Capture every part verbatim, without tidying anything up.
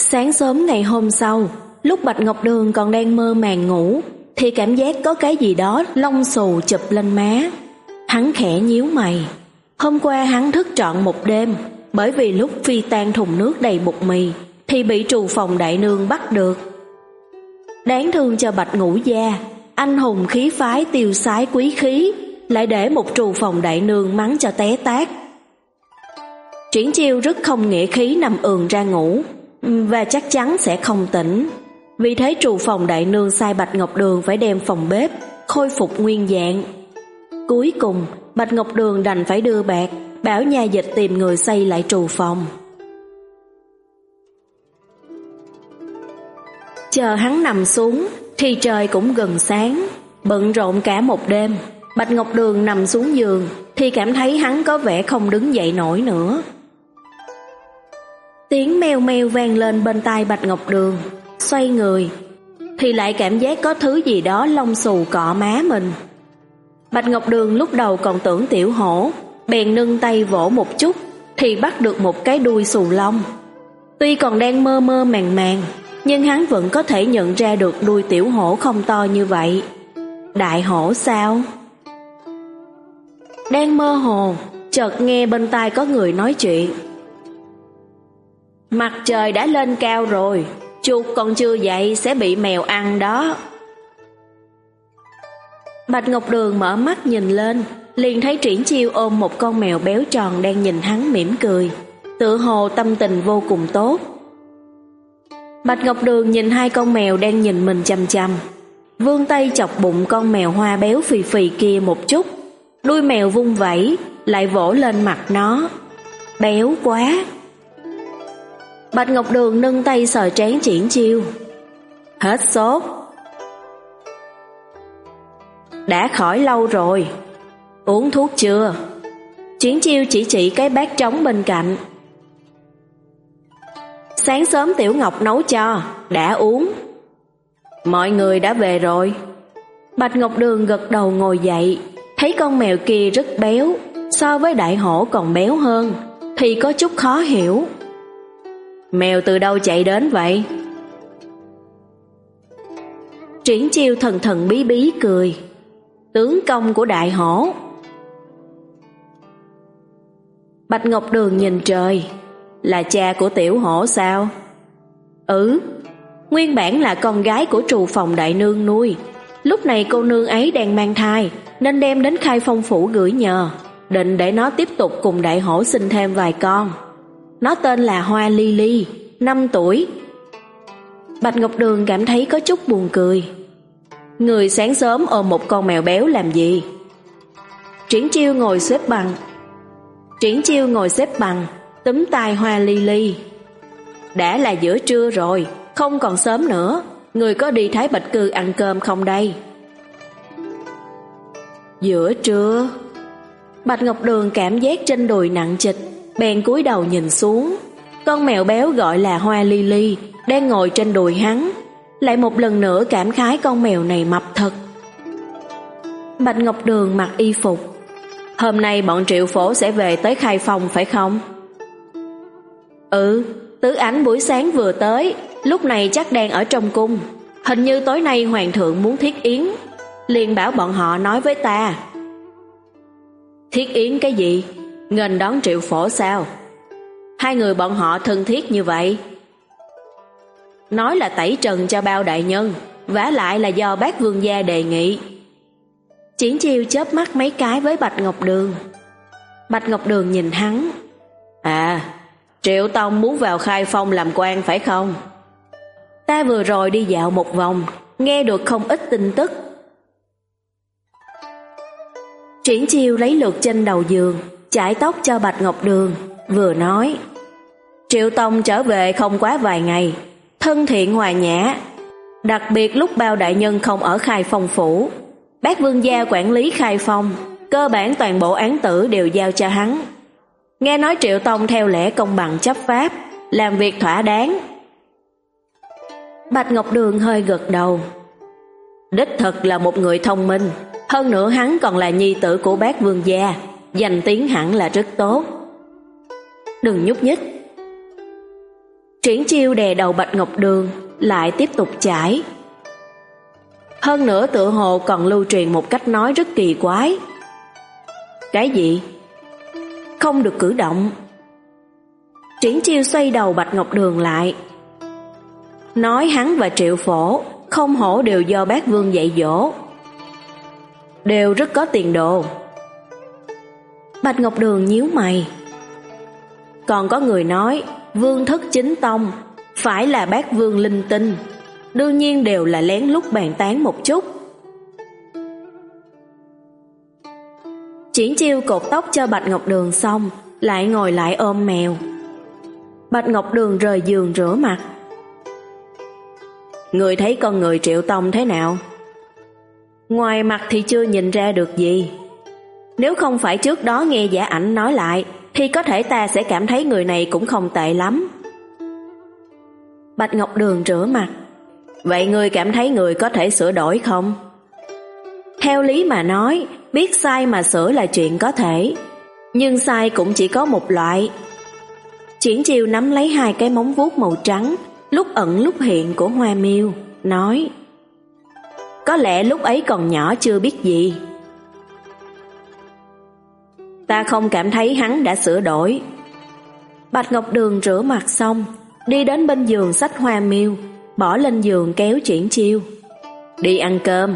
Sáng sớm ngày hôm sau, lúc Bạch Ngọc Đường còn đang mơ màng ngủ, thì cảm giác có cái gì đó lông xù chụp lên má. Hắn khẽ nhíu mày. Hôm qua hắn thức trọn một đêm, bởi vì lúc phi tan thùng nước đầy bột mì thì bị trù phòng đại nương bắt được. Đáng thương cho Bạch Ngũ gia, anh hùng khí phái tiêu sái quý khí, lại để một trù phòng đại nương mắng cho té tát. Triển Chiêu rất không nghĩa khí nằm ườn ra ngủ, và chắc chắn sẽ không tỉnh. Vì thế trù phòng đại nương sai Bạch Ngọc Đường phải đem phòng bếp khôi phục nguyên dạng. Cuối cùng Bạch Ngọc Đường đành phải đưa bạc, bảo nhà dịch tìm người xây lại trù phòng. Chờ hắn nằm xuống thì trời cũng gần sáng. Bận rộn cả một đêm, Bạch Ngọc Đường nằm xuống giường thì cảm thấy hắn có vẻ không đứng dậy nổi nữa. Tiếng meo meo vang lên bên tai Bạch Ngọc Đường. Xoay người thì lại cảm giác có thứ gì đó lông xù cọ má mình. Bạch Ngọc Đường lúc đầu còn tưởng Tiểu Hổ, bèn nâng tay vỗ một chút thì bắt được một cái đuôi xù lông. Tuy còn đang mơ mơ màng màng, nhưng hắn vẫn có thể nhận ra được đuôi Tiểu Hổ không to như vậy. Đại hổ sao? Đang mơ hồ, chợt nghe bên tai có người nói chuyện. Mặt trời đã lên cao rồi, chuột còn chưa dậy sẽ bị mèo ăn đó. Bạch Ngọc Đường mở mắt nhìn lên, liền thấy Triển Chiêu ôm một con mèo béo tròn đang nhìn hắn mỉm cười, tựa hồ tâm tình vô cùng tốt. Bạch Ngọc Đường nhìn hai con mèo đang nhìn mình chằm chằm, vươn tay chọc bụng con mèo hoa béo phì phì kia một chút. Đuôi mèo vung vẩy, lại vỗ lên mặt nó. Béo quá. Bạch Ngọc Đường nâng tay sờ trán Triển Chiêu. Hết sốt. Đã khỏi lâu rồi. Uống thuốc chưa? Triển Chiêu chỉ chỉ cái bát trống bên cạnh. Sáng sớm Tiểu Ngọc nấu cho, đã uống. Mọi người đã về rồi. Bạch Ngọc Đường gật đầu ngồi dậy, thấy con mèo kia rất béo, so với đại hổ còn béo hơn, thì có chút khó hiểu. Mèo từ đâu chạy đến vậy? Triển Chiêu thần thần bí bí cười. Tướng công của đại hổ. Bạch Ngọc Đường nhìn trời. Là cha của Tiểu Hổ sao? Ừ, nguyên bản là con gái của trù phòng đại nương nuôi. Lúc này cô nương ấy đang mang thai, nên đem đến Khai Phong phủ gửi nhờ, định để nó tiếp tục cùng đại hổ sinh thêm vài con. Nó tên là Hoa Ly Ly, năm tuổi. Bạch Ngọc Đường cảm thấy có chút buồn cười. Người sáng sớm ôm một con mèo béo làm gì? Triển Chiêu ngồi xếp bằng. Triển Chiêu ngồi xếp bằng, túm tai Hoa Ly Ly. Đã là giữa trưa rồi, không còn sớm nữa. Người có đi Thái Bạch Cư ăn cơm không đây? Giữa trưa. Bạch Ngọc Đường cảm giác trên đùi nặng trịch, bèn cúi đầu nhìn xuống. Con mèo béo gọi là Hoa Ly Ly đang ngồi trên đùi hắn. Lại một lần nữa cảm khái con mèo này mập thật. Bạch Ngọc Đường mặc y phục. Hôm nay bọn Triệu Phổ sẽ về tới Khai Phong phải không? Ừ, Tứ Ảnh buổi sáng vừa tới, lúc này chắc đang ở trong cung. Hình như tối nay hoàng thượng muốn thiết yến, liền bảo bọn họ nói với ta. Thiết yến cái gì? Nghênh đón Triệu Phổ sao? Hai người bọn họ thân thiết như vậy. Nói là tẩy trần cho bao đại nhân, vả lại là do bác vương gia đề nghị. Triển Chiêu chớp mắt mấy cái với Bạch Ngọc Đường. Bạch Ngọc Đường nhìn hắn. À, Triệu Tông muốn vào Khai Phong làm quan phải không? Ta vừa rồi đi dạo một vòng, nghe được không ít tin tức. Triển Chiêu lấy lượt trên đầu giường, chải tóc cho Bạch Ngọc Đường, vừa nói. Triệu Tông trở về không quá vài ngày, thân thiện hòa nhã. Đặc biệt lúc bao đại nhân không ở Khai Phong phủ, bác vương gia quản lý Khai Phong, cơ bản toàn bộ án tử đều giao cho hắn. Nghe nói Triệu Tông theo lẽ công bằng chấp pháp, làm việc thỏa đáng. Bạch Ngọc Đường hơi gật đầu. Đích thực là một người thông minh, hơn nữa hắn còn là nhi tử của bác vương gia, danh tiếng hẳn là rất tốt. Đừng nhúc nhích. Triển Chiêu đè đầu Bạch Ngọc Đường, lại tiếp tục chải. Hơn nữa tựa hồ còn lưu truyền một cách nói rất kỳ quái. Cái gì? Không được cử động. Triển Chiêu xoay đầu Bạch Ngọc Đường lại. Nói hắn và Triệu Phổ không hổ đều do bác Vương dạy dỗ, đều rất có tiền đồ. Bạch Ngọc Đường nhíu mày. Còn có người nói Vương thất chính tông phải là bác Vương linh tinh, đương nhiên đều là lén lút bàn tán một chút. Triển Chiêu cột tóc cho Bạch Ngọc Đường xong, lại ngồi lại ôm mèo. Bạch Ngọc Đường rời giường rửa mặt. Người thấy con người Triệu tông thế nào? Ngoài mặt thì chưa nhìn ra được gì. Nếu không phải trước đó nghe Giả Ảnh nói lại, thì có thể ta sẽ cảm thấy người này cũng không tệ lắm. Bạch Ngọc Đường rửa mặt. Vậy ngươi cảm thấy người có thể sửa đổi không? Theo lý mà nói, biết sai mà sửa là chuyện có thể, nhưng sai cũng chỉ có một loại. Triển Chiêu nắm lấy hai cái móng vuốt màu trắng, lúc ẩn lúc hiện của Hoa Miêu, nói: Có lẽ lúc ấy còn nhỏ chưa biết gì. Ta không cảm thấy hắn đã sửa đổi. Bạch Ngọc Đường rửa mặt xong, đi đến bên giường xách Hoa Miêu, bỏ lên giường kéo Triển Chiêu. Đi ăn cơm.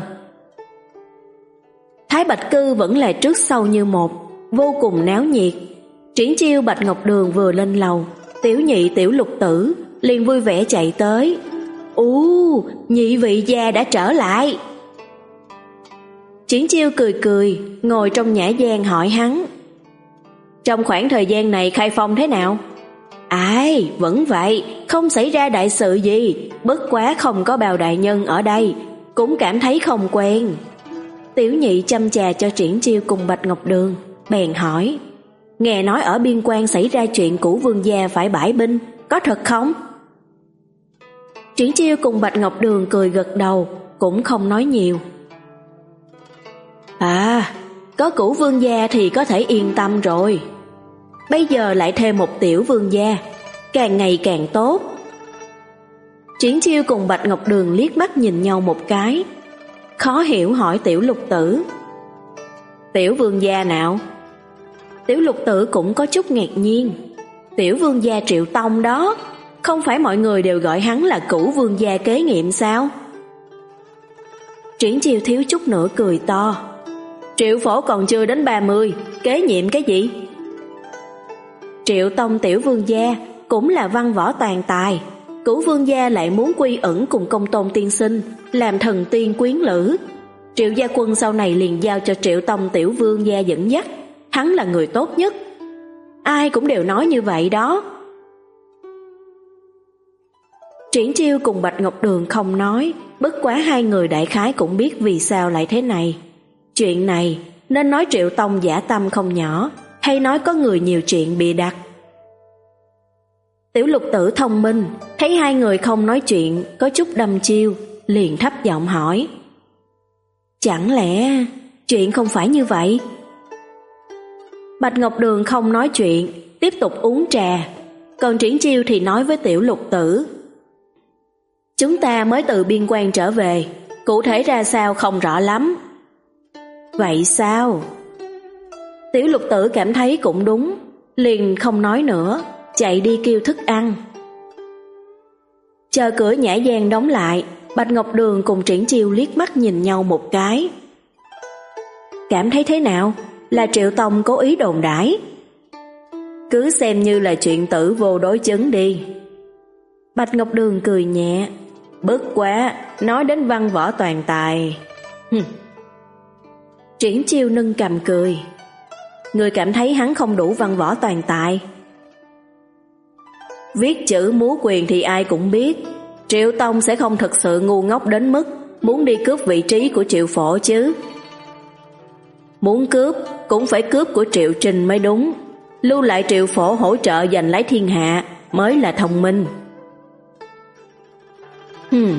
Thái Bạch Cư vẫn là trước sau như một, vô cùng náo nhiệt. Triển Chiêu Bạch Ngọc Đường vừa lên lầu, Tiểu Nhị Tiểu Lục Tử liền vui vẻ chạy tới. Ú, nhị vị gia đã trở lại. Triển Chiêu cười cười, ngồi trong nhã gian hỏi hắn: Trong khoảng thời gian này khai phong thế nào? Ai, vẫn vậy, không xảy ra đại sự gì, bất quá không có Bào đại nhân ở đây, cũng cảm thấy không quen. Tiểu Nhị chăm trà cho Triển Chiêu cùng Bạch Ngọc Đường, bèn hỏi: Nghe nói ở biên quan xảy ra chuyện Cửu Vương gia phải bãi binh, có thật không? Triển Chiêu cùng Bạch Ngọc Đường cười gật đầu, cũng không nói nhiều. À, có Cửu Vương gia thì có thể yên tâm rồi. Bây giờ lại thêm một Tiểu Vương gia, càng ngày càng tốt. Triển Chiêu cùng Bạch Ngọc Đường liếc mắt nhìn nhau một cái, khó hiểu hỏi Tiểu Lục Tử: Tiểu Vương gia nào? Tiểu Lục Tử cũng có chút ngạc nhiên. Tiểu Vương gia Triệu Tông đó, không phải mọi người đều gọi hắn là Cửu Vương gia kế nhiệm sao? Triển Chiêu thiếu chút nữa cười to. Triệu Phổ còn chưa đến ba mươi, kế nhiệm cái gì? Triệu Tông Tiểu Vương gia cũng là văn võ toàn tài, Cửu Vương gia lại muốn quy ẩn cùng Công Tôn tiên sinh, làm thần tiên quyến lữ. Triệu gia quân sau này liền giao cho Triệu Tông Tiểu Vương gia dẫn dắt, hắn là người tốt nhất. Ai cũng đều nói như vậy đó. Triển Chiêu cùng Bạch Ngọc Đường không nói, bất quá hai người đại khái cũng biết vì sao lại thế này. Chuyện này nên nói Triệu Tông giả tâm không nhỏ, hay nói có người nhiều chuyện bịa đặt. Tiểu Lục Tử thông minh, thấy hai người không nói chuyện, có chút đâm chiêu, liền thấp giọng hỏi: Chẳng lẽ chuyện không phải như vậy? Bạch Ngọc Đường không nói chuyện, tiếp tục uống trà, còn Triển Chiêu thì nói với Tiểu Lục Tử: Chúng ta mới từ biên quan trở về, cụ thể ra sao không rõ lắm. Vậy sao? Tiểu Lục Tử cảm thấy cũng đúng, liền không nói nữa, chạy đi kêu thức ăn. Chờ cửa nhã gian đóng lại, Bạch Ngọc Đường cùng Triển Chiêu liếc mắt nhìn nhau một cái. Cảm thấy thế nào? Là Triệu Tông cố ý đồn đãi? Cứ xem như là chuyện tử vô đối chứng đi. Bạch Ngọc Đường cười nhẹ. Bất quá, nói đến văn võ toàn tài. Hừm. Triển Chiêu nâng cầm cười. Người cảm thấy hắn không đủ văn võ toàn tài? Viết chữ múa quyền thì ai cũng biết, Triệu Tông sẽ không thật sự ngu ngốc đến mức muốn đi cướp vị trí của Triệu Phổ chứ. Muốn cướp cũng phải cướp của Triệu Trình mới đúng, lưu lại Triệu Phổ hỗ trợ giành lấy thiên hạ mới là thông minh. Hừm.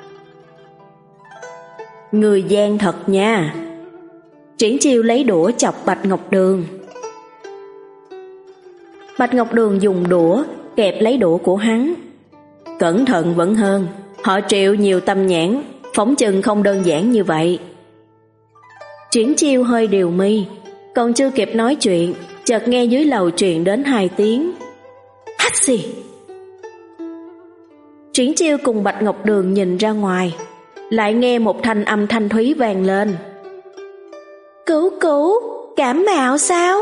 Người gian thật nha. Triển Chiêu lấy đũa chọc Bạch Ngọc Đường. Bạch Ngọc Đường dùng đũa kẹp lấy đũa của hắn, Cẩn thận vẫn hơn, họ Triệu nhiều tâm nhãn, phỏng chừng không đơn giản như vậy. Triển Chiêu hơi điều mi, còn chưa kịp nói chuyện, chợt nghe dưới lầu truyền đến hai tiếng hắt xì. Triển Chiêu cùng Bạch Ngọc Đường nhìn ra ngoài, lại nghe một thanh âm thanh thúy vang lên. Cứu cứu, cảm mạo sao?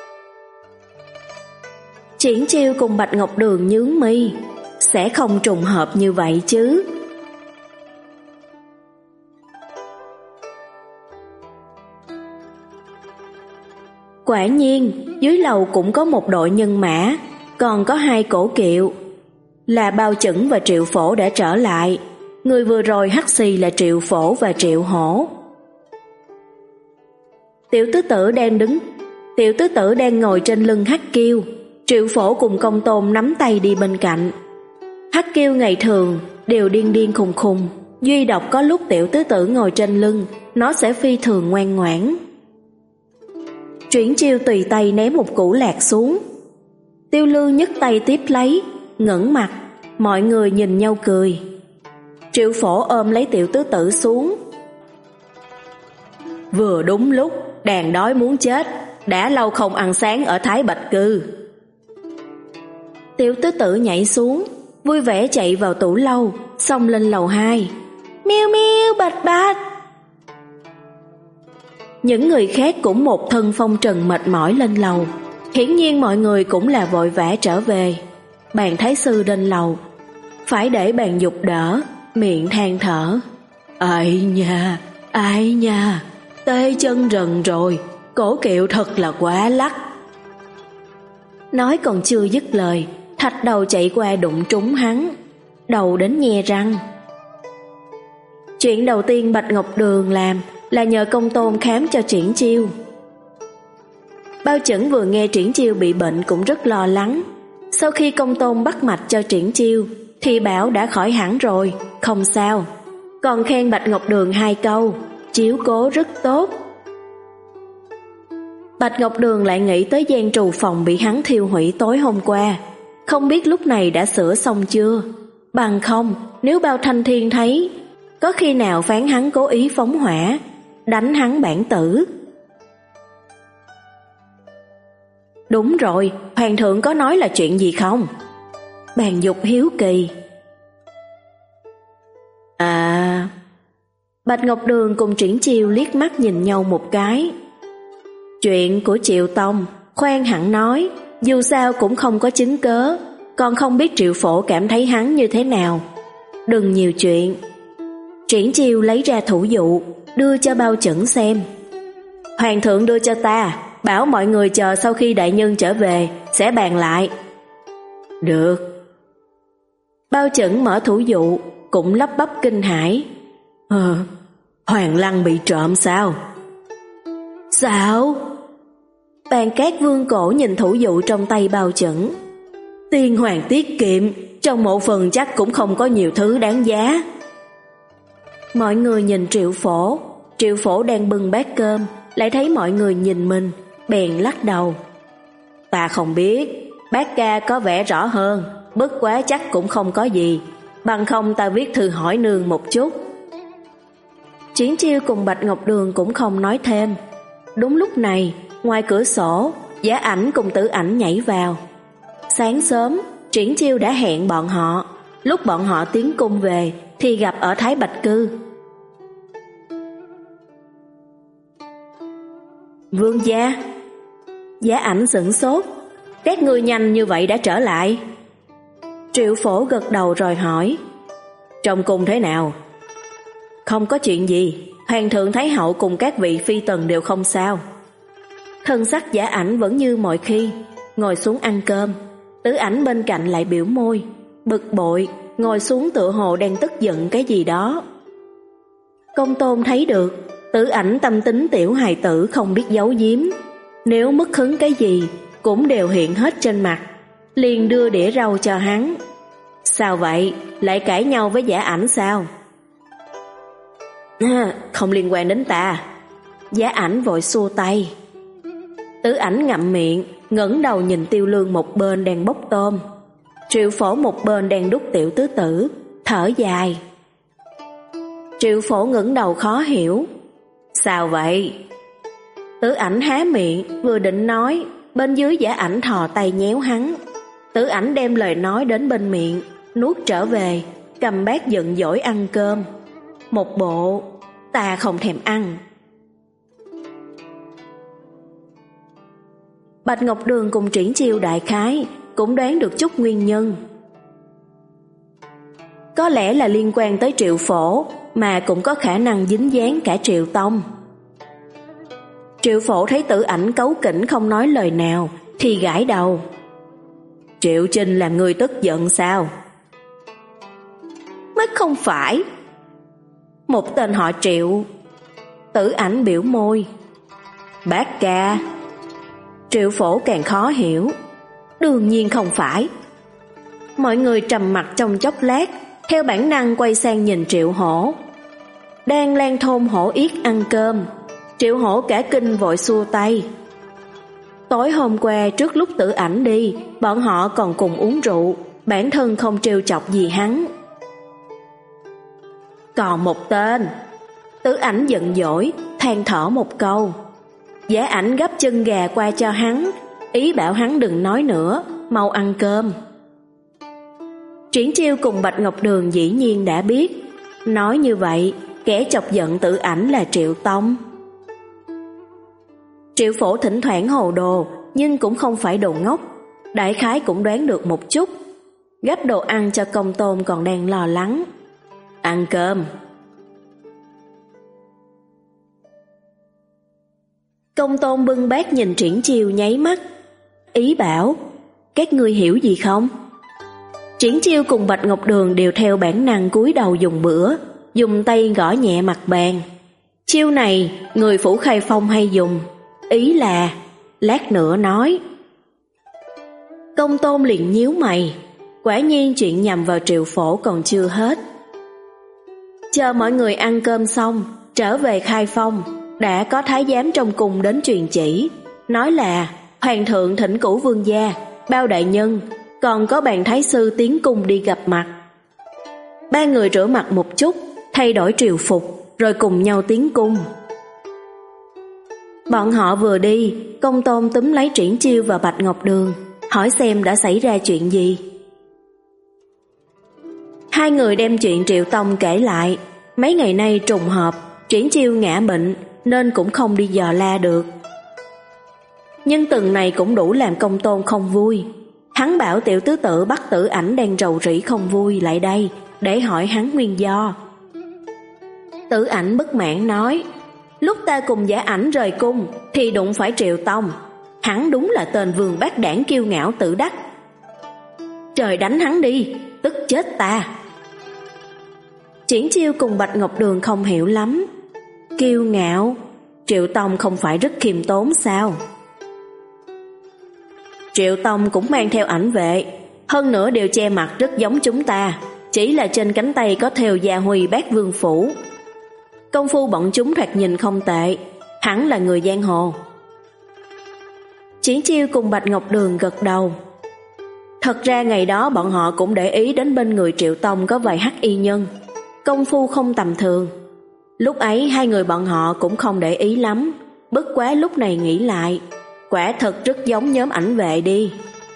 Triển Chiêu cùng Bạch Ngọc Đường nhướng mi, sẽ không trùng hợp như vậy chứ. Quả nhiên, dưới lầu cũng có một đội nhân mã, còn có hai cổ kiệu. Là Bao Chẩn và Triệu Phổ đã trở lại, người vừa rồi hắt xì là Triệu Phổ và Triệu Hổ. Tiểu tứ tử đang đứng, tiểu tứ tử đang ngồi trên lưng Hắc Kiêu, Triệu Phổ cùng Công Tôn nắm tay đi bên cạnh. Hắc Kiêu ngày thường đều điên điên khùng khùng, duy độc có lúc tiểu tứ tử ngồi trên lưng, nó sẽ phi thường ngoan ngoãn. Triển Chiêu tùy tay ném một củ lạc xuống. Tiêu Lương nhấc tay tiếp lấy, ngẩng mặt, mọi người nhìn nhau cười. Triệu Phổ ôm lấy tiểu tứ tử xuống. Vừa đúng lúc, đàn đói muốn chết, đã lâu không ăn sáng ở Thái Bạch Cư. Tiểu tứ tử nhảy xuống, vui vẻ chạy vào tủ lâu, xông lên lầu hai. Miêu miêu bạch bạch. Những người khác cũng một thân phong trần mệt mỏi lên lầu, hiển nhiên mọi người cũng là vội vã trở về. Bàn thái sư lên lầu, phải để bàn dục đỡ, miệng than thở. Ai nha, ai nha, tê chân rần rồi, cổ kiệu thật là quá lắc. Nói còn chưa dứt lời, Thạch Đầu chạy qua đụng trúng hắn, đầu đến nhe răng. Chuyện đầu tiên Bạch Ngọc Đường làm là nhờ Công Tôn khám cho Triển Chiêu. Bao Chẩn vừa nghe Triển Chiêu bị bệnh cũng rất lo lắng. Sau khi Công Tôn bắt mạch cho Triển Chiêu thì bảo đã khỏi hẳn rồi, không sao. Còn khen Bạch Ngọc Đường hai câu, chiếu cố rất tốt. Bạch Ngọc Đường lại nghĩ tới gian trù phòng bị hắn thiêu hủy tối hôm qua, không biết lúc này đã sửa xong chưa. Bằng không, nếu Bao Thanh Thiên thấy, có khi nào phán hắn cố ý phóng hỏa, đánh hắn bản tử. Đúng rồi, Hoàng thượng có nói là chuyện gì không? Bàn Dục hiếu kỳ. À... Bạch Ngọc Đường cùng Triển Chiêu liếc mắt nhìn nhau một cái. Chuyện của Triệu Tông, khoan hẳn nói, dù sao cũng không có chứng cớ, còn không biết Triệu Phổ cảm thấy hắn như thế nào. Đừng nhiều chuyện. Triển Chiêu lấy ra thủ dụ, đưa cho Bao Chẩn xem. Hoàng thượng đưa cho ta, bảo mọi người chờ sau khi đại nhân trở về, sẽ bàn lại. Được. Bao Chẩn mở thủ dụ, cũng lắp bắp kinh hãi. Ờ, Hoàng Lăng bị trộm sao? Sao? Bàn Cát Vương Cổ nhìn thủ dụ trong tay Bao Chẩn. Tiên hoàng tiết kiệm, trong mộ phần chắc cũng không có nhiều thứ đáng giá. Mọi người nhìn Triệu Phổ, Triệu Phổ đang bưng bát cơm, lại thấy mọi người nhìn mình, bèn lắc đầu. Ta không biết, bác ca có vẻ rõ hơn, bất quá chắc cũng không có gì, bằng không ta viết thư hỏi nương một chút. Triển Chiêu cùng Bạch Ngọc Đường cũng không nói thêm. Đúng lúc này, ngoài cửa sổ, Giả Ảnh cùng Tử Ảnh nhảy vào. Sáng sớm, Triển Chiêu đã hẹn bọn họ, lúc bọn họ tiến cung về thì gặp ở Thái Bạch Cư. Vương gia. Giả Ảnh sửng sốt. Các ngươi nhanh như vậy đã trở lại? Triệu Phổ gật đầu rồi hỏi. Trong cung thế nào? Không có chuyện gì, Hoàng thượng Thái hậu cùng các vị phi tần đều không sao. Thân sắc Giả Ảnh vẫn như mọi khi, ngồi xuống ăn cơm. Tử Ảnh bên cạnh lại biểu môi, bực bội, ngồi xuống tựa hồ đang tức giận cái gì đó. Công Tôn thấy được, Tử Ảnh tâm tính tiểu hài tử không biết giấu giếm, nếu mất hứng cái gì cũng đều hiện hết trên mặt, liền đưa đĩa rau cho hắn. Sao vậy, lại cãi nhau với Giả Ảnh sao? À, không liên quan đến ta. Giả Ảnh vội xua tay. Tử Ảnh ngậm miệng, ngẩng đầu nhìn Tiêu Lương một bên đang bốc tôm. Triệu Phổ một bên đang đút Tiểu Tứ Tử, thở dài. Triệu Phổ ngẩng đầu khó hiểu. Sao vậy? Tử Ảnh há miệng, vừa định nói, bên dưới Giả Ảnh thò tay nhéo hắn. Tử Ảnh đem lời nói đến bên miệng, nuốt trở về, cầm bát giận dỗi ăn cơm. Một bộ, ta không thèm ăn. Bạch Ngọc Đường cùng Triển Chiêu đại khái cũng đoán được chút nguyên nhân. Có lẽ là liên quan tới Triệu Phổ, mà cũng có khả năng dính dáng cả Triệu Tông. Triệu Phổ thấy Tử Ảnh cấu kỉnh không nói lời nào thì gãi đầu. Triệu Trinh làm người tức giận sao? Mới không phải. Một tên họ Triệu. Tử Ảnh biểu môi. Bác ca. Triệu Phổ càng khó hiểu. Đương nhiên không phải. Mọi người trầm mặc trong chốc lát, theo bản năng quay sang nhìn Triệu Hổ. Đang Lan Thôn Hổ Yết ăn cơm, Triệu Hổ cả kinh vội xua tay. Tối hôm qua trước lúc Tử Ảnh đi, bọn họ còn cùng uống rượu, bản thân không trêu chọc gì hắn. Còn một tên. Tử Ảnh giận dỗi, than thở một câu. Giả Ảnh gấp chân gà qua cho hắn, ý bảo hắn đừng nói nữa, mau ăn cơm. Triển Chiêu cùng Bạch Ngọc Đường dĩ nhiên đã biết. Nói như vậy, kẻ chọc giận Tử Ảnh là Triệu Tông. Triệu Phổ thỉnh thoảng hồ đồ, nhưng cũng không phải đồ ngốc, đại khái cũng đoán được một chút. Gắp đồ ăn cho Công Tôn còn đang lo lắng. Ăn cơm. Công Tôn bưng bát nhìn Triển Chiêu nháy mắt, ý bảo, các ngươi hiểu gì không? Triển Chiêu cùng Bạch Ngọc Đường đều theo bản năng cúi đầu dùng bữa, dùng tay gõ nhẹ mặt bàn. Chiêu này người Phủ Khai Phong hay dùng, ý là lát nữa nói. Công Tôn liền nhíu mày, quả nhiên chuyện nhằm vào Triệu Phổ còn chưa hết. Chờ mọi người ăn cơm xong, trở về Khai Phong, đã có thái giám trong cung đến truyền chỉ, nói là hoàng thượng thỉnh cửu vương gia, bao đại nhân, còn có bàn thái sư tiến cung đi gặp mặt. Ba người rửa mặt một chút, thay đổi triều phục, rồi cùng nhau tiến cung. Bọn họ vừa đi, Công Tôn túm lấy Triển Chiêu và Bạch Ngọc Đường, hỏi xem đã xảy ra chuyện gì. Hai người đem chuyện Triệu Tông kể lại. Mấy ngày nay trùng hợp Triển Chiêu ngã bệnh nên cũng không đi dò la được. Nhưng từng này cũng đủ làm Công Tôn không vui. Hắn bảo Tiểu Tứ Tự bắt Tử Ảnh đang rầu rĩ không vui lại đây để hỏi hắn nguyên do. Tử Ảnh bất mãn nói, lúc ta cùng Giả Ảnh rời cung thì đụng phải Triệu Tông. Hắn đúng là tên vương bát đảng kiêu ngạo tự đắc. Trời đánh hắn đi, tức chết ta. Triển Chiêu cùng Bạch Ngọc Đường không hiểu lắm. Kiêu ngạo? Triệu Tông không phải rất khiêm tốn sao? Triệu Tông cũng mang theo ảnh vệ, hơn nữa đều che mặt rất giống chúng ta, chỉ là trên cánh tay có thêu gia huy bát vương phủ. Công phu bọn chúng thoạt nhìn không tệ, hẳn là người giang hồ. Triển Chiêu cùng Bạch Ngọc Đường gật đầu. Thật ra ngày đó bọn họ cũng để ý đến bên người Triệu Tông có vài hắc y nhân, công phu không tầm thường. Lúc ấy hai người bọn họ cũng không để ý lắm, bất quá lúc này nghĩ lại, quả thật rất giống nhóm ảnh vệ đi.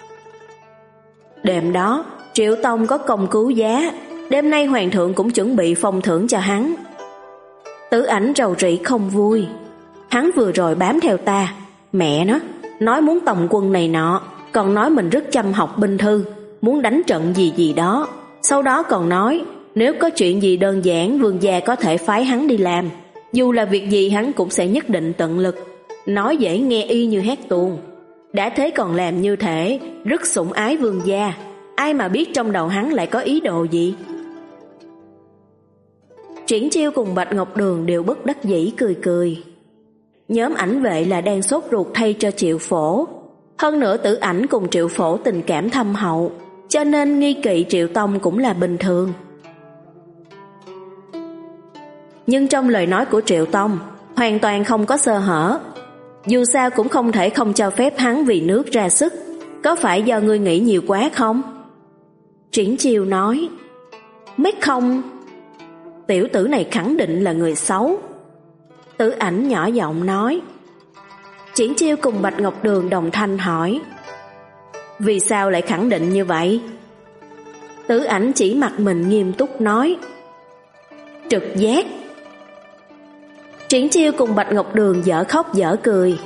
Đêm đó, Triệu Tông có công cứu giá, đêm nay hoàng thượng cũng chuẩn bị phong thưởng cho hắn. Tử Ảnh rầu rĩ không vui. Hắn vừa rồi bám theo ta, mẹ nó, nói muốn tòng quân này nọ, còn nói mình rất chăm học binh thư, muốn đánh trận gì gì đó. Sau đó còn nói, nếu có chuyện gì đơn giản vương gia có thể phái hắn đi làm, dù là việc gì hắn cũng sẽ nhất định tận lực. Nói dễ nghe y như hét tuồng. Đã thế còn làm như thể rất sủng ái vương gia, ai mà biết trong đầu hắn lại có ý đồ gì. Triển Chiêu cùng Bạch Ngọc Đường đều bất đắc dĩ cười cười. Nhóm ảnh vệ là đang sốt ruột thay cho Triệu Phổ. Hơn nữa Tử Ảnh cùng Triệu Phổ tình cảm thâm hậu, cho nên nghi kỵ Triệu Tông cũng là bình thường. Nhưng trong lời nói của Triệu Tông hoàn toàn không có sơ hở. Dù sao cũng không thể không cho phép hắn vì nước ra sức. Có phải do ngươi nghĩ nhiều quá không? Triển Chiêu nói: Mấy không, tiểu tử này khẳng định là người xấu. Tử Ảnh nhỏ giọng nói. Triển Chiêu cùng Bạch Ngọc Đường đồng thanh hỏi: Vì sao lại khẳng định như vậy? Tử Ảnh chỉ mặt mình nghiêm túc nói: Trực giác. Triển Chiêu cùng Bạch Ngọc Đường dở khóc dở cười.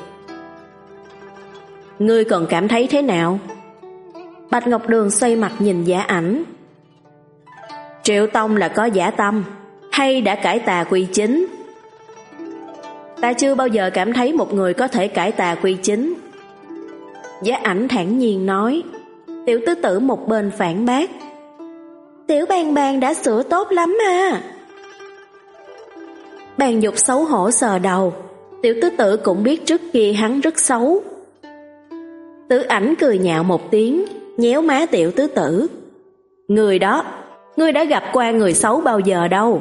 Ngươi còn cảm thấy thế nào? Bạch Ngọc Đường xoay mặt nhìn Giả Ảnh. Triệu Tông là có giả tâm hay đã cải tà quy chính? Ta chưa bao giờ cảm thấy một người có thể cải tà quy chính. Giả Ảnh thản nhiên nói. Tiểu tứ tử một bên phản bác: Tiểu Bàn Bàn đã sửa tốt lắm à. Bàn Dục xấu hổ sờ đầu. Tiểu tứ tử cũng biết trước kia hắn rất xấu. Tử Ảnh cười nhạo một tiếng, nhéo má tiểu tứ tử. Người đó, ngươi đã gặp qua người xấu bao giờ đâu.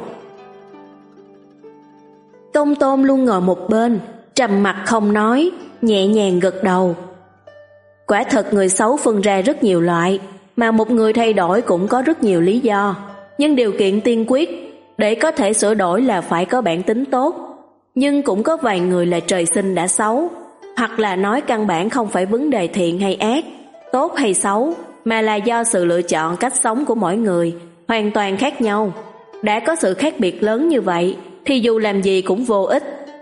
Công Tôn luôn ngồi một bên, trầm mặc không nói, nhẹ nhàng gật đầu. Quả thật người xấu phân ra rất nhiều loại, mà một người thay đổi cũng có rất nhiều lý do. Nhưng điều kiện tiên quyết để có thể sửa đổi là phải có bản tính tốt. Nhưng cũng có vài người là trời sinh đã xấu, hoặc là nói căn bản không phải vấn đề thiện hay ác, tốt hay xấu, mà là do sự lựa chọn cách sống của mỗi người hoàn toàn khác nhau. Đã có sự khác biệt lớn như vậy thì dù làm gì cũng vô ích.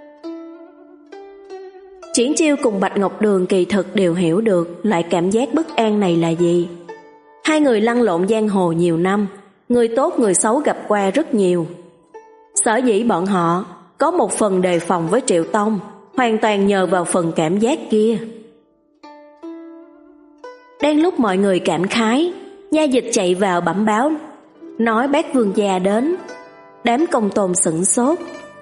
Triển Chiêu cùng Bạch Ngọc Đường kỳ thực đều hiểu được loại cảm giác bất an này là gì. Hai người lăn lộn giang hồ nhiều năm, người tốt người xấu gặp qua rất nhiều. Sở dĩ bọn họ có một phần đề phòng với Triệu Tông, hoàn toàn nhờ vào phần cảm giác kia. Đang lúc mọi người cảm khái, nha dịch chạy vào bẩm báo, nói bác vương gia đến. Đám Công Tôn sửng sốt.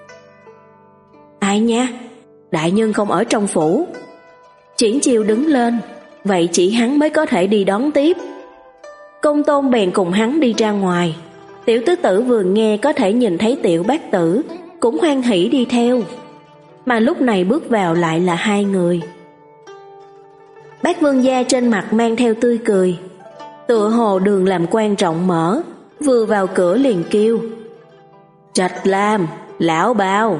Ai nha? Đại nhân không ở trong phủ. Triển Chiêu đứng lên, vậy chỉ hắn mới có thể đi đón tiếp. Công Tôn bèn cùng hắn đi ra ngoài. Tiểu tứ tử vừa nghe có thể nhìn thấy tiểu bát tử, cũng hoan hỉ đi theo. Mà lúc này bước vào lại là hai người. Bác vương gia trên mặt mang theo tươi cười, tựa hồ đường làm quan rộng mở, vừa vào cửa liền kêu: Trạch Lam, lão Bao.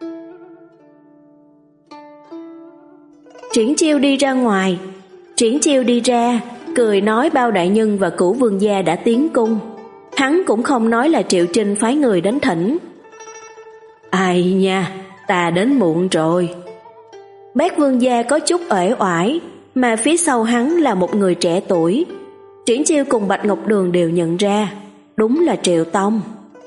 Triển Chiêu đi ra ngoài. Triển Chiêu đi ra, cười nói Bao đại nhân và Cửu vương gia đã tiến cung. Hắn cũng không nói là Triệu Trinh phái người đến thỉnh. Ai nha, ta đến muộn rồi. Bác vương gia có chút uể oải, mà phía sau hắn là một người trẻ tuổi. Triển Chiêu cùng Bạch Ngọc Đường đều nhận ra, đúng là Triệu Tông.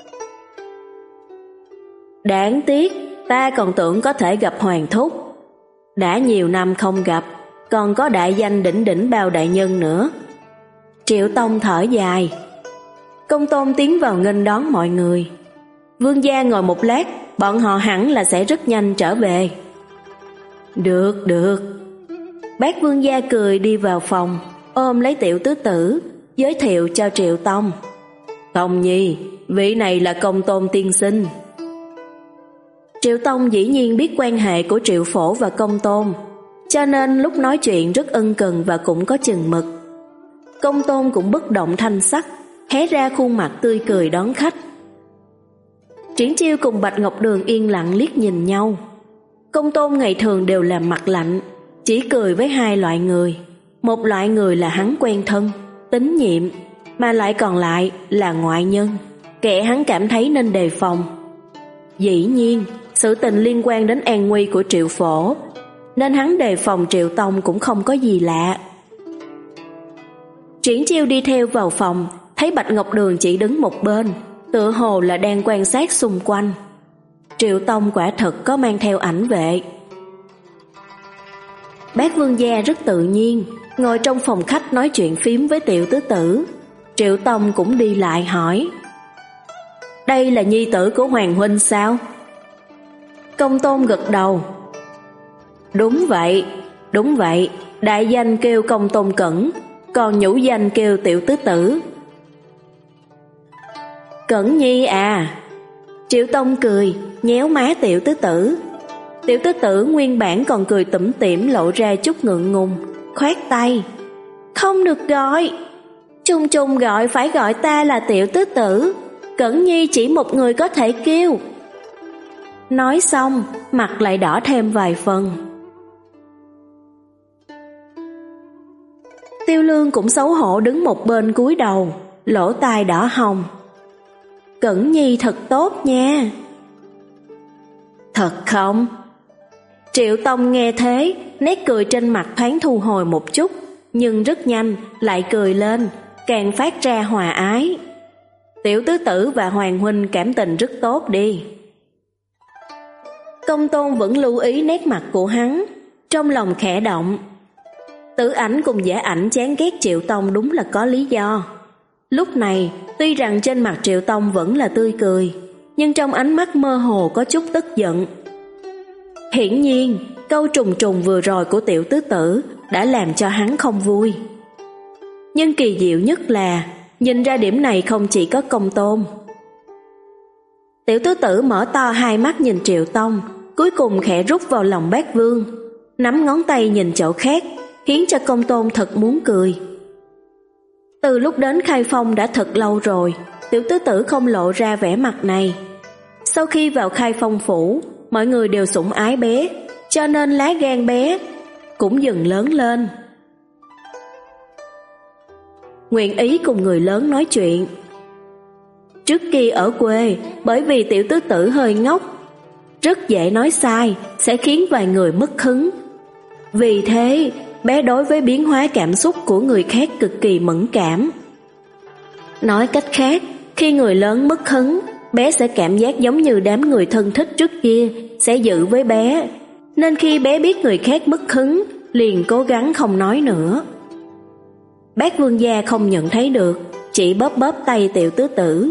Đáng tiếc, ta còn tưởng có thể gặp Hoàng thúc. Đã nhiều năm không gặp, còn có đại danh đỉnh đỉnh Bao đại nhân nữa. Triệu Tông thở dài. Công Tôn tiến vào nghênh đón mọi người. Vương gia ngồi một lát, bọn họ hẳn là sẽ rất nhanh trở về. Được, được. Bác vương gia cười đi vào phòng, ôm lấy tiểu tứ tử, giới thiệu cho Triệu Tông. Tông nhi, vị này là Công Tôn tiên sinh. Triệu Tông dĩ nhiên biết quan hệ của Triệu Phổ và Công Tôn, cho nên lúc nói chuyện rất ân cần và cũng có chừng mực. Công Tôn cũng bất động thanh sắc, hé ra khuôn mặt tươi cười đón khách. Triển Chiêu cùng Bạch Ngọc Đường yên lặng liếc nhìn nhau. Công Tôn ngày thường đều làm mặt lạnh, chỉ cười với hai loại người. Một loại người là hắn quen thân, tín nhiệm, mà lại còn lại là ngoại nhân, kẻ hắn cảm thấy nên đề phòng. Dĩ nhiên, sự tình liên quan đến an nguy của Triệu Phổ, nên hắn đề phòng Triệu Tông cũng không có gì lạ. Triển Chiêu đi theo vào phòng, thấy Bạch Ngọc Đường chỉ đứng một bên, tựa hồ là đang quan sát xung quanh. Triệu Tông quả thật có mang theo ảnh vệ. Bác vương gia rất tự nhiên, ngồi trong phòng khách nói chuyện phím với tiểu tứ tử. Triệu Tông cũng đi lại hỏi: Đây là nhi tử của Hoàng huynh sao? Công Tôn gật đầu. Đúng vậy, đúng vậy, đại danh kêu Công Tôn Cẩn, còn nhũ danh kêu tiểu tứ tử. Cẩn nhi à. Triệu Tông cười, nhéo má tiểu tứ tử. Tiểu tứ tử nguyên bản còn cười tủm tỉm lộ ra chút ngượng ngùng, khoát tay. Không được gọi. Trung Trung gọi phải gọi ta là tiểu tứ tử, Cẩn Nhi chỉ một người có thể kêu. Nói xong, mặt lại đỏ thêm vài phần. Tiêu Lương cũng xấu hổ đứng một bên cúi đầu, lỗ tai đỏ hồng. Cẩn Nhi thật tốt nha. Thật không? Triệu Tông nghe thế, nét cười trên mặt thoáng thu hồi một chút, nhưng rất nhanh lại cười lên, càng phát ra hòa ái. Tiểu tứ tử và Hoàng huynh cảm tình rất tốt đi. Công Tôn vẫn lưu ý nét mặt của hắn, trong lòng khẽ động. Tử Ảnh cùng Giả Ảnh chán ghét Triệu Tông đúng là có lý do. Lúc này, tuy rằng trên mặt Triệu Tông vẫn là tươi cười, nhưng trong ánh mắt mơ hồ có chút tức giận. Hiển nhiên, câu trùng trùng vừa rồi của tiểu tứ tử đã làm cho hắn không vui. Nhưng kỳ diệu nhất là, nhìn ra điểm này không chỉ có Công Tôn. Tiểu tứ tử mở to hai mắt nhìn Triệu Tông, cuối cùng khẽ rút vào lòng Bác Vương, nắm ngón tay nhìn chỗ khác, khiến cho Công Tôn thật muốn cười. Từ lúc đến Khai Phong đã thật lâu rồi, tiểu tứ tử không lộ ra vẻ mặt này. Sau khi vào Khai Phong phủ, mọi người đều sủng ái bé, cho nên lá gan bé cũng dần lớn lên. Nguyện ý cùng người lớn nói chuyện. Trước kia ở quê, bởi vì tiểu tứ tử hơi ngốc, rất dễ nói sai, sẽ khiến vài người mất hứng. Vì thế, bé đối với biến hóa cảm xúc của người khác cực kỳ mẫn cảm. Nói cách khác, khi người lớn mất hứng, bé sẽ cảm giác giống như đám người thân thích trước kia sẽ giữ với bé, nên khi bé biết người khác mất hứng, liền cố gắng không nói nữa. Bác Vương gia không nhận thấy được, chỉ bóp bóp tay tiểu tứ tử.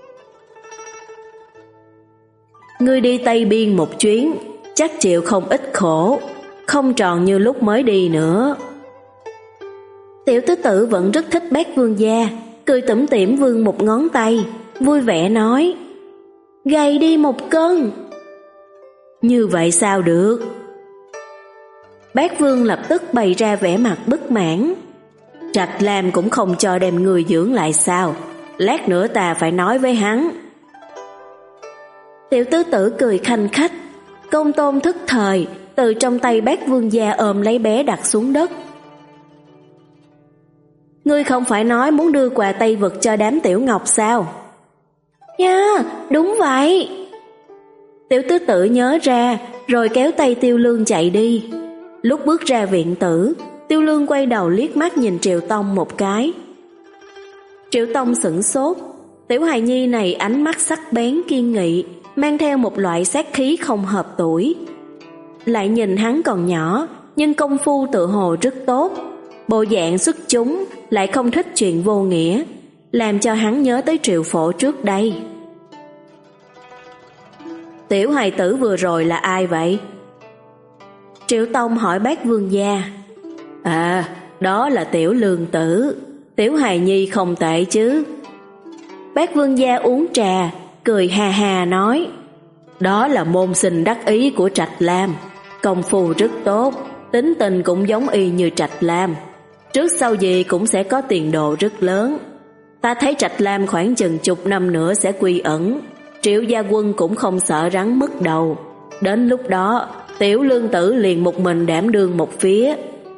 Ngươi đi Tây Biên một chuyến, chắc chịu không ít khổ, không tròn như lúc mới đi nữa. Tiểu tứ tử vẫn rất thích bác Vương gia, cười tủm tỉm vươn một ngón tay, vui vẻ nói: gầy đi một cân. Như vậy sao được? Bác Vương lập tức bày ra vẻ mặt bất mãn. Trạch Lam cũng không cho đem người dưỡng lại sao? Lát nữa ta phải nói với hắn. Tiểu tứ tử cười khanh khách. Công Tôn thức thời từ trong tay bác Vương gia ôm lấy bé đặt xuống đất. Ngươi không phải nói muốn đưa quà Tây Vực cho đám Tiểu Ngọc sao? Nha, yeah, đúng vậy. Tiểu tứ tử nhớ ra, rồi kéo tay Tiêu Lương chạy đi. Lúc bước ra viện tử, Tiêu Lương quay đầu liếc mắt nhìn Triệu Tông một cái. Triệu Tông sửng sốt. Tiểu hài nhi này ánh mắt sắc bén kiên nghị, mang theo một loại sát khí không hợp tuổi. Lại nhìn hắn còn nhỏ, nhưng công phu tự hồ rất tốt. Bộ dạng xuất chúng, lại không thích chuyện vô nghĩa, làm cho hắn nhớ tới Triệu Phổ trước đây. Tiểu hài tử vừa rồi là ai vậy? Triệu Tông hỏi bác Vương gia. À, đó là Tiểu Lương tử. Tiểu hài nhi không tệ chứ? Bác Vương gia uống trà, cười hà hà nói: đó là môn sinh đắc ý của Trạch Lam, công phu rất tốt, tính tình cũng giống y như Trạch Lam, trước sau gì cũng sẽ có tiền đồ rất lớn. Ta thấy Trạch Lam khoảng chừng chục năm nữa sẽ quy ẩn, Triệu gia quân cũng không sợ rắn mất đầu. Đến lúc đó, Tiểu Lương tử liền một mình đảm đương một phía.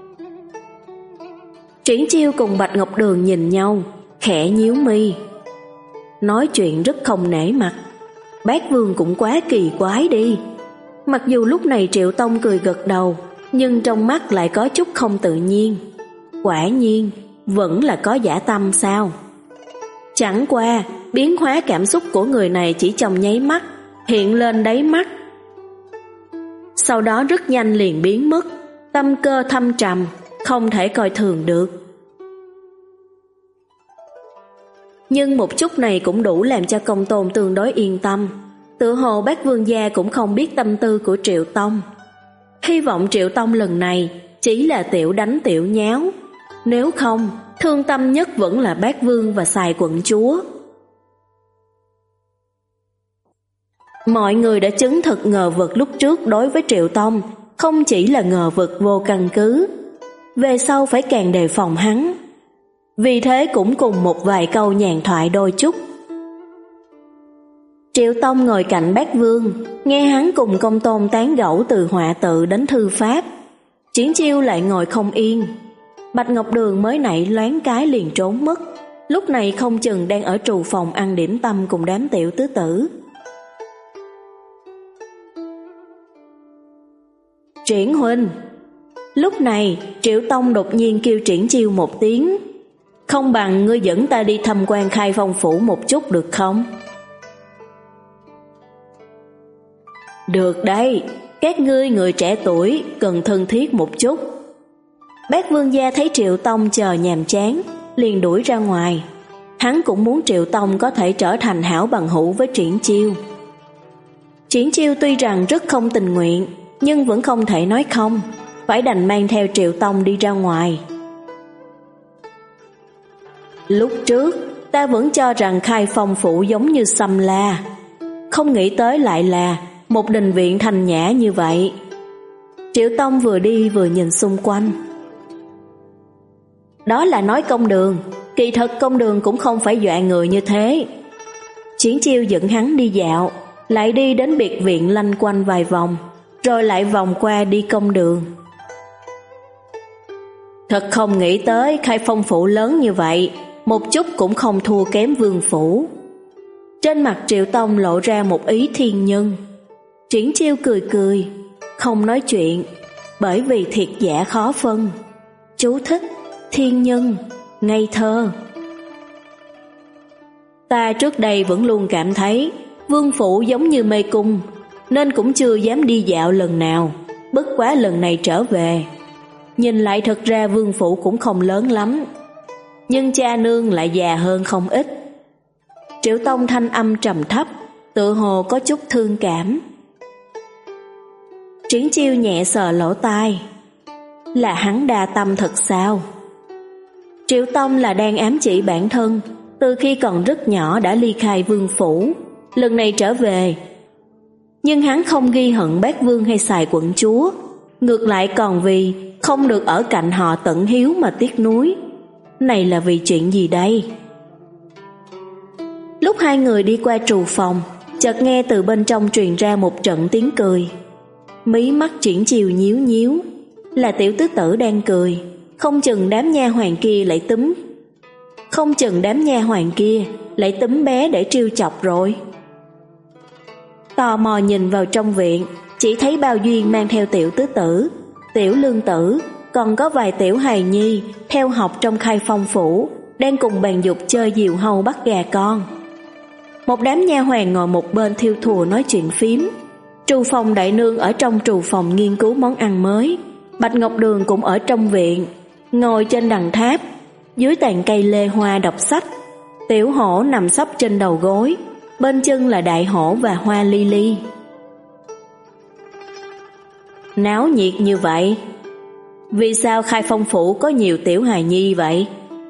Triển Chiêu cùng Bạch Ngọc Đường nhìn nhau, khẽ nhíu mi. Nói chuyện rất không nể mặt. Bác Vương cũng quá kỳ quái đi. Mặc dù lúc này Triệu Tông cười gật đầu, nhưng trong mắt lại có chút không tự nhiên. Quả nhiên, vẫn là có dã tâm sao? Chẳng qua, biến hóa cảm xúc của người này chỉ trong nháy mắt, hiện lên đáy mắt. Sau đó rất nhanh liền biến mất, tâm cơ thâm trầm, không thể coi thường được. Nhưng một chút này cũng đủ làm cho Công Tôn tương đối yên tâm. Tựa hồ bác Vương gia cũng không biết tâm tư của Triệu Tông. Hy vọng Triệu Tông lần này chỉ là tiểu đánh tiểu nháo, nếu không, thương tâm nhất vẫn là bác Vương và Sài quận chúa. Mọi người đã chứng thực ngờ vực lúc trước đối với Triệu Tông không chỉ là ngờ vực vô căn cứ, về sau phải càng đề phòng hắn. vì thế cũng cùng một vài câu nhàn thoại đôi chút. Triệu Tông ngồi cạnh Bác Vương, nghe hắn cùng Công Tôn tán gẫu từ họa tự đến thư pháp. Triển Chiêu lại ngồi không yên. Bạch Ngọc Đường mới nãy loáng cái liền trốn mất, lúc này không chừng đang ở trù phòng ăn điểm tâm cùng đám tiểu tứ tử. Triển huynh. Lúc này Triệu Tông đột nhiên kêu Triển Chiêu một tiếng. Không bằng ngươi dẫn ta đi tham quan Khai Phong phủ một chút được không? Được đấy, các ngươi người trẻ tuổi cần thân thiết một chút. Bác Vương gia thấy Triệu Tông chờ nhàm chán, liền đuổi ra ngoài. Hắn cũng muốn Triệu Tông có thể trở thành hảo bằng hữu với Triển Chiêu. Triển Chiêu tuy rằng rất không tình nguyện, nhưng vẫn không thể nói không, phải đành mang theo Triệu Tông đi ra ngoài. Lúc trước, ta vẫn cho rằng Khai Phong phủ giống như Xâm La, không nghĩ tới lại là một đình viện thanh nhã như vậy. Triệu Tông vừa đi vừa nhìn xung quanh. Đó là nói công đường, kỳ thật công đường cũng không phải dọa người như thế. Triển Chiêu dẫn hắn đi dạo, lại đi đến biệt viện lanh quanh vài vòng, rồi lại vòng qua đi công đường. Thật không nghĩ tới Khai Phong phủ lớn như vậy, một chút cũng không thua kém Vương phủ. Trên mặt Triệu Tông lộ ra một ý thiên nhân. Triển Chiêu cười cười, không nói chuyện, bởi vì thiệt giả khó phân. Chú thích: thiên nhân, ngây thơ. Ta trước đây vẫn luôn cảm thấy Vương phủ giống như mê cung, nên cũng chưa dám đi dạo lần nào. Bất quá lần này trở về, nhìn lại thật ra Vương phủ cũng không lớn lắm, nhưng cha nương lại già hơn không ít. Triệu Tông thanh âm trầm thấp, tựa hồ có chút thương cảm. Triển Chiêu nhẹ sờ lỗ tai. Là hắn đa tâm thật sao? Triệu Tông là đang ám chỉ bản thân, từ khi còn rất nhỏ đã ly khai Vương phủ, lần này trở về. Nhưng hắn không ghi hận Bác Vương hay Sài quận chúa, ngược lại còn vì không được ở cạnh họ tận hiếu mà tiếc nuối. Này là vì chuyện gì đây? Lúc hai người đi qua trù phòng, chợt nghe từ bên trong truyền ra một trận tiếng cười. Mí mắt Triển Chiêu nhíu nhíu, là tiểu tứ tử đang cười. Không chừng đám nha hoàn kia lại túm Không chừng đám nha hoàn kia lại túm bé để trêu chọc rồi. Tò mò nhìn vào trong viện, chỉ thấy Bao Duyên mang theo tiểu tứ tử, tiểu lương tử, còn có vài tiểu hài nhi theo học trong Khai Phong phủ, đang cùng bàn dục chơi diều hâu bắt gà con. Một đám nha hoàn ngồi một bên thiêu thùa nói chuyện phím. Trù phòng đại nương ở trong trù phòng nghiên cứu món ăn mới. Bạch Ngọc Đường cũng ở trong viện, ngồi trên đằng tháp, dưới tàn cây lê hoa đọc sách. Tiểu hổ nằm sấp trên đầu gối, bên chân là đại hổ và hoa ly ly. Náo nhiệt như vậy, vì sao Khai Phong phủ có nhiều tiểu hài nhi vậy?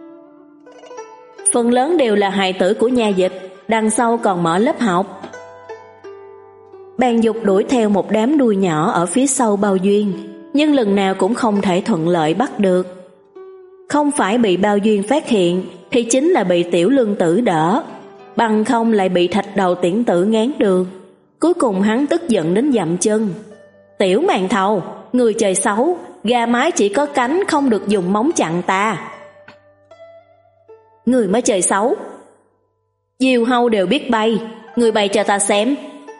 Phần lớn đều là hài tử của nha dịch, đằng sau còn mở lớp học. Bàn dục đuổi theo một đám đuôi nhỏ ở phía sau Bao Duyên, nhưng lần nào cũng không thể thuận lợi bắt được. Không phải bị Bao Duyên phát hiện, thì chính là bị tiểu lương tử đỡ, bằng không lại bị thạch đầu tiễn tử ngán đường. Cuối cùng hắn tức giận đến dậm chân. Tiểu màn thầu, người trời xấu, gà mái chỉ có cánh không được dùng móng chặn ta. Người mới trời xấu. Diều hâu đều biết bay, người bày cho ta xem.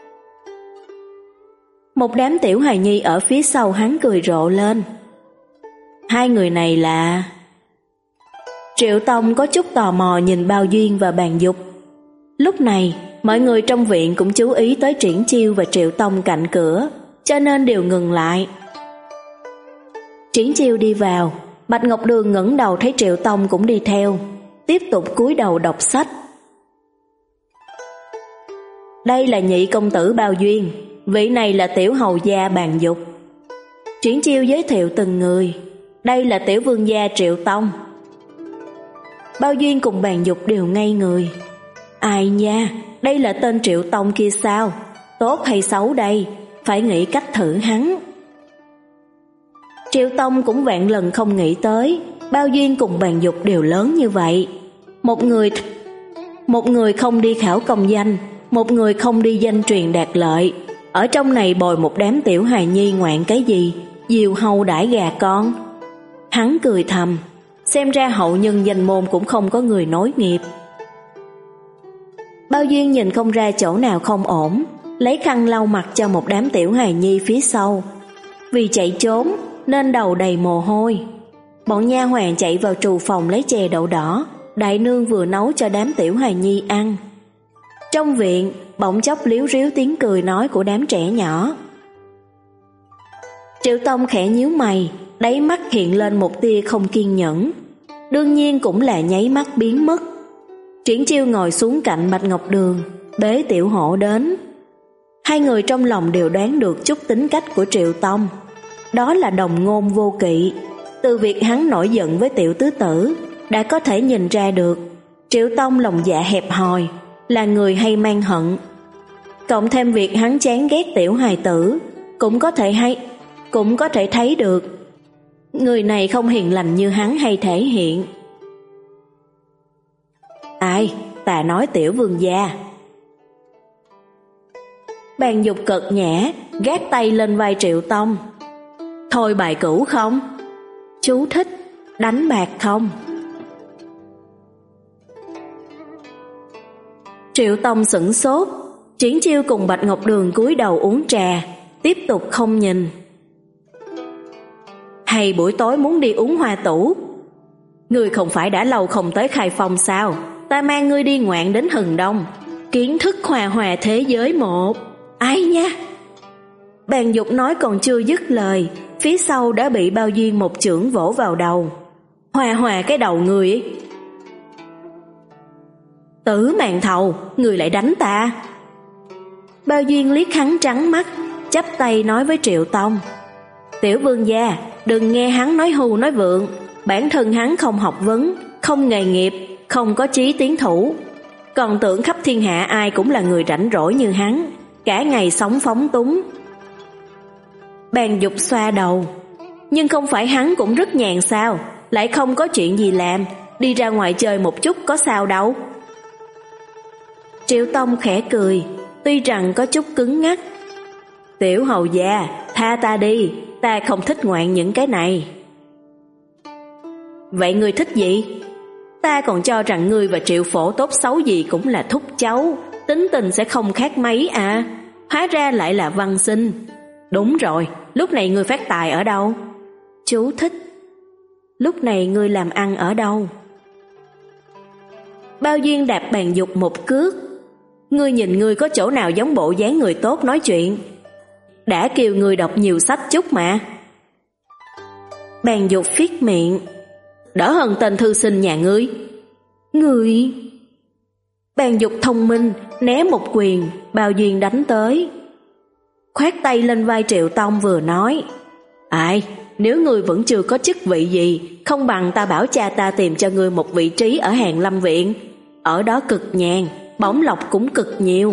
Một đám tiểu hài nhi ở phía sau hắn cười rộ lên. Hai người này là... Triệu Tông có chút tò mò nhìn Bao Duyên và Bàn Dục. Lúc này, mọi người trong viện cũng chú ý tới Triển Chiêu và Triệu Tông cạnh cửa, cho nên đều ngừng lại. Triển Chiêu đi vào, Bạch Ngọc Đường ngẩng đầu thấy Triệu Tông cũng đi theo, tiếp tục cúi đầu đọc sách. Đây là nhị công tử Bao Duyên, vị này là tiểu hầu gia Bàn Dục. Triển Chiêu giới thiệu từng người. Đây là tiểu vương gia Triệu Tông. Bao Duyên cùng Bàn Dục đều ngây người. Ai nha, đây là tên Triệu Tông kia sao? Tốt hay xấu đây? Phải nghĩ cách thử hắn. Triệu Tông cũng vạn lần không nghĩ tới, Bao Duyên cùng Bàn Dục đều lớn như vậy. Một người Một người không đi khảo công danh, một người không đi danh truyền đạt lợi. Ở trong này bồi một đám tiểu hài nhi ngoạn cái gì, diều hâu đãi gà con. Hắn cười thầm, xem ra hậu nhân danh môn cũng không có người nối nghiệp. Bao Duyên nhìn không ra chỗ nào không ổn, lấy khăn lau mặt cho một đám tiểu hài nhi phía sau. Vì chạy trốn nên đầu đầy mồ hôi. Bọn nha hoàn chạy vào trù phòng lấy chè đậu đỏ, đại nương vừa nấu cho đám tiểu hài nhi ăn. Trong viện bỗng chốc líu ríu tiếng cười nói của đám trẻ nhỏ. Triệu Tông khẽ nhíu mày, đáy mắt hiện lên một tia không kiên nhẫn, đương nhiên cũng là nháy mắt biến mất. Triển Chiêu ngồi xuống cạnh Bạch Ngọc Đường, bế Tiểu Hổ đến. Hai người trong lòng đều đoán được chút tính cách của Triệu Tông, đó là đồng ngôn vô kỵ. Từ việc hắn nổi giận với Tiểu tứ tử đã có thể nhìn ra được Triệu Tông lòng dạ hẹp hòi, là người hay mang hận. Cộng thêm việc hắn chán ghét tiểu hài tử, cũng có thể hay cũng có thể thấy được người này không hiền lành như hắn hay thể hiện. Ai, ta nói Tiểu vương gia. Bàn Dục cợt nhã, gác tay lên vai Triệu Tông. Thôi bài cửu không? Chú thích, đánh bạc không? Triệu Tông sửng sốt. Triển Chiêu cùng Bạch Ngọc Đường cúi đầu uống trà, tiếp tục không nhìn. Hay buổi tối muốn đi uống hoa tủ? Ngươi không phải đã lâu không tới Khai Phong sao? Ta mang ngươi đi ngoạn đến Hừng Đông, kiến thức hòa hòa thế giới một. Ai nha? Bàn Dục nói còn chưa dứt lời, phía sau đã bị Bao Duyên một chưởng vỗ vào đầu. Hòa hòa cái đầu người ấy. Tử Màn Thầu, người lại đánh ta. Bao Duyên liếc hắn trắng mắt, chắp tay nói với Triệu Tông. Tiểu vương gia, đừng nghe hắn nói hù nói vượng. Bản thân hắn không học vấn, không nghề nghiệp, không có chí tiến thủ, còn tưởng khắp thiên hạ ai cũng là người rảnh rỗi như hắn, cả ngày sống phóng túng. Bàn Dục xoa đầu. Nhưng không phải hắn cũng rất nhàn sao? Lại không có chuyện gì làm, đi ra ngoài chơi một chút có sao đâu. Triệu Tông khẽ cười, tuy rằng có chút cứng ngắc. Tiểu hầu gia, tha ta đi, ta không thích ngoạn những cái này. Vậy ngươi thích gì? Ta còn cho rằng ngươi và Triệu Phổ tốt xấu gì cũng là thúc cháu, tính tình sẽ không khác mấy à. Hóa ra lại là văn sinh. Đúng rồi, lúc này ngươi phát tài ở đâu? Chú thích, lúc này ngươi làm ăn ở đâu? Bao Duyên đạp Bàn Dục một cước. Ngươi nhìn ngươi có chỗ nào giống bộ dáng người tốt nói chuyện? Đã kêu ngươi đọc nhiều sách chút mà. Bàn Dục phiết miệng. Đỡ hơn tên thư sinh nhà ngươi. Ngươi... Bàn Dục thông minh, né một quyền, Bao Duyên đánh tới. Khoát tay lên vai Triệu Tông vừa nói. Ai, nếu ngươi vẫn chưa có chức vị gì, không bằng ta bảo cha ta tìm cho ngươi một vị trí ở Hàn Lâm Viện. Ở đó cực nhàn, bổng lộc cũng cực nhiều.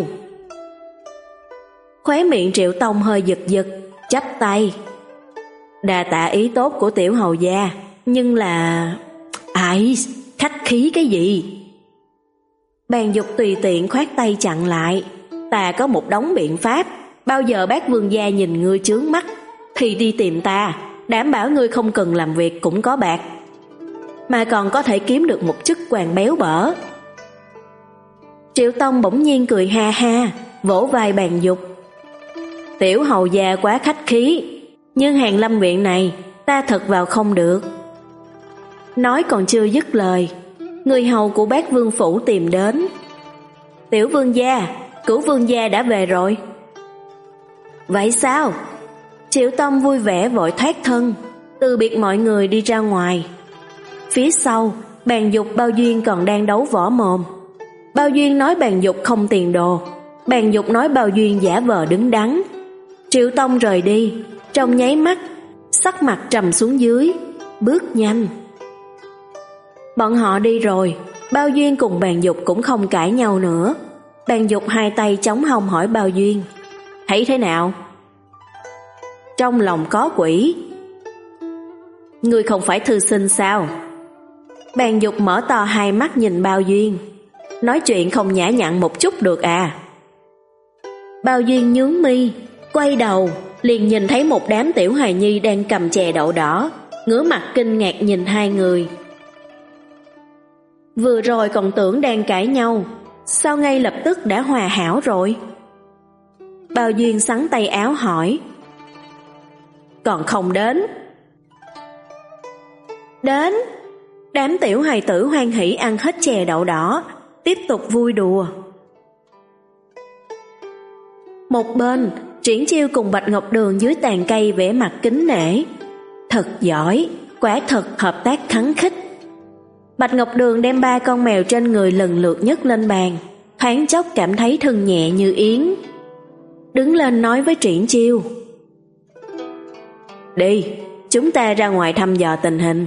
Khóe miệng Triệu Tông hơi giật giật, chắp tay. Đà tạ ý tốt của tiểu hầu gia, nhưng là... Ai, khách khí cái gì? Bàn Dục tùy tiện khoát tay chặn lại. Ta có một đống biện pháp, bao giờ bác vương gia nhìn ngươi chướng mắt thì đi tìm ta, đảm bảo ngươi không cần làm việc cũng có bạc, mà còn có thể kiếm được một chức quan béo bở. Triệu Tông bỗng nhiên cười ha ha, vỗ vai Bàn Dục. Tiểu hầu gia quá khách khí, nhưng Hàn Lâm Viện này ta thật vào không được. Nói còn chưa dứt lời, người hầu của bác vương phủ tìm đến. Tiểu vương gia, cửu vương gia đã về rồi. Vậy sao? Triệu Tông vui vẻ vội thoát thân, từ biệt mọi người đi ra ngoài. Phía sau, Bàn Dục Bao Duyên còn đang đấu võ mồm. Bao Duyên nói Bàn Dục không tiền đồ, Bàn Dục nói Bao Duyên giả vờ đứng đắn. Triệu Tông rời đi, trong nháy mắt, sắc mặt trầm xuống dưới, bước nhanh. Bọn họ đi rồi, Bao Duyên cùng Bàn Dục cũng không cãi nhau nữa. Bàn Dục hai tay chống hông hỏi Bao Duyên. Thấy thế nào? Trong lòng có quỷ. Ngươi không phải thư sinh sao? Bàn Dục mở to hai mắt nhìn Bao Duyên. Nói chuyện không nhã nhặn một chút được à? Bao Duyên nhướng mi, quay đầu, liền nhìn thấy một đám tiểu hài nhi đang cầm chè đậu đỏ, ngửa mặt kinh ngạc nhìn hai người. Vừa rồi còn tưởng đang cãi nhau, sao ngay lập tức đã hòa hảo rồi? Bao Duyên xắn tay áo hỏi. Còn không đến? Đến. Đám tiểu hài tử hoan hỉ ăn hết chè đậu đỏ, tiếp tục vui đùa. Một bên, Triển Chiêu cùng Bạch Ngọc Đường dưới tàn cây vẽ mặt kính nể. Thật giỏi, quả thật hợp tác khắng khích. Bạch Ngọc Đường đem ba con mèo trên người lần lượt nhấc lên bàn, thoáng chốc cảm thấy thân nhẹ như yến. Đứng lên nói với Triển Chiêu. Đi, chúng ta ra ngoài thăm dò tình hình.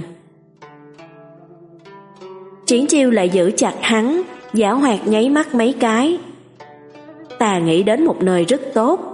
Triển Chiêu lại giữ chặt hắn, giảo hoạt nháy mắt mấy cái. Ta nghĩ đến một nơi rất tốt.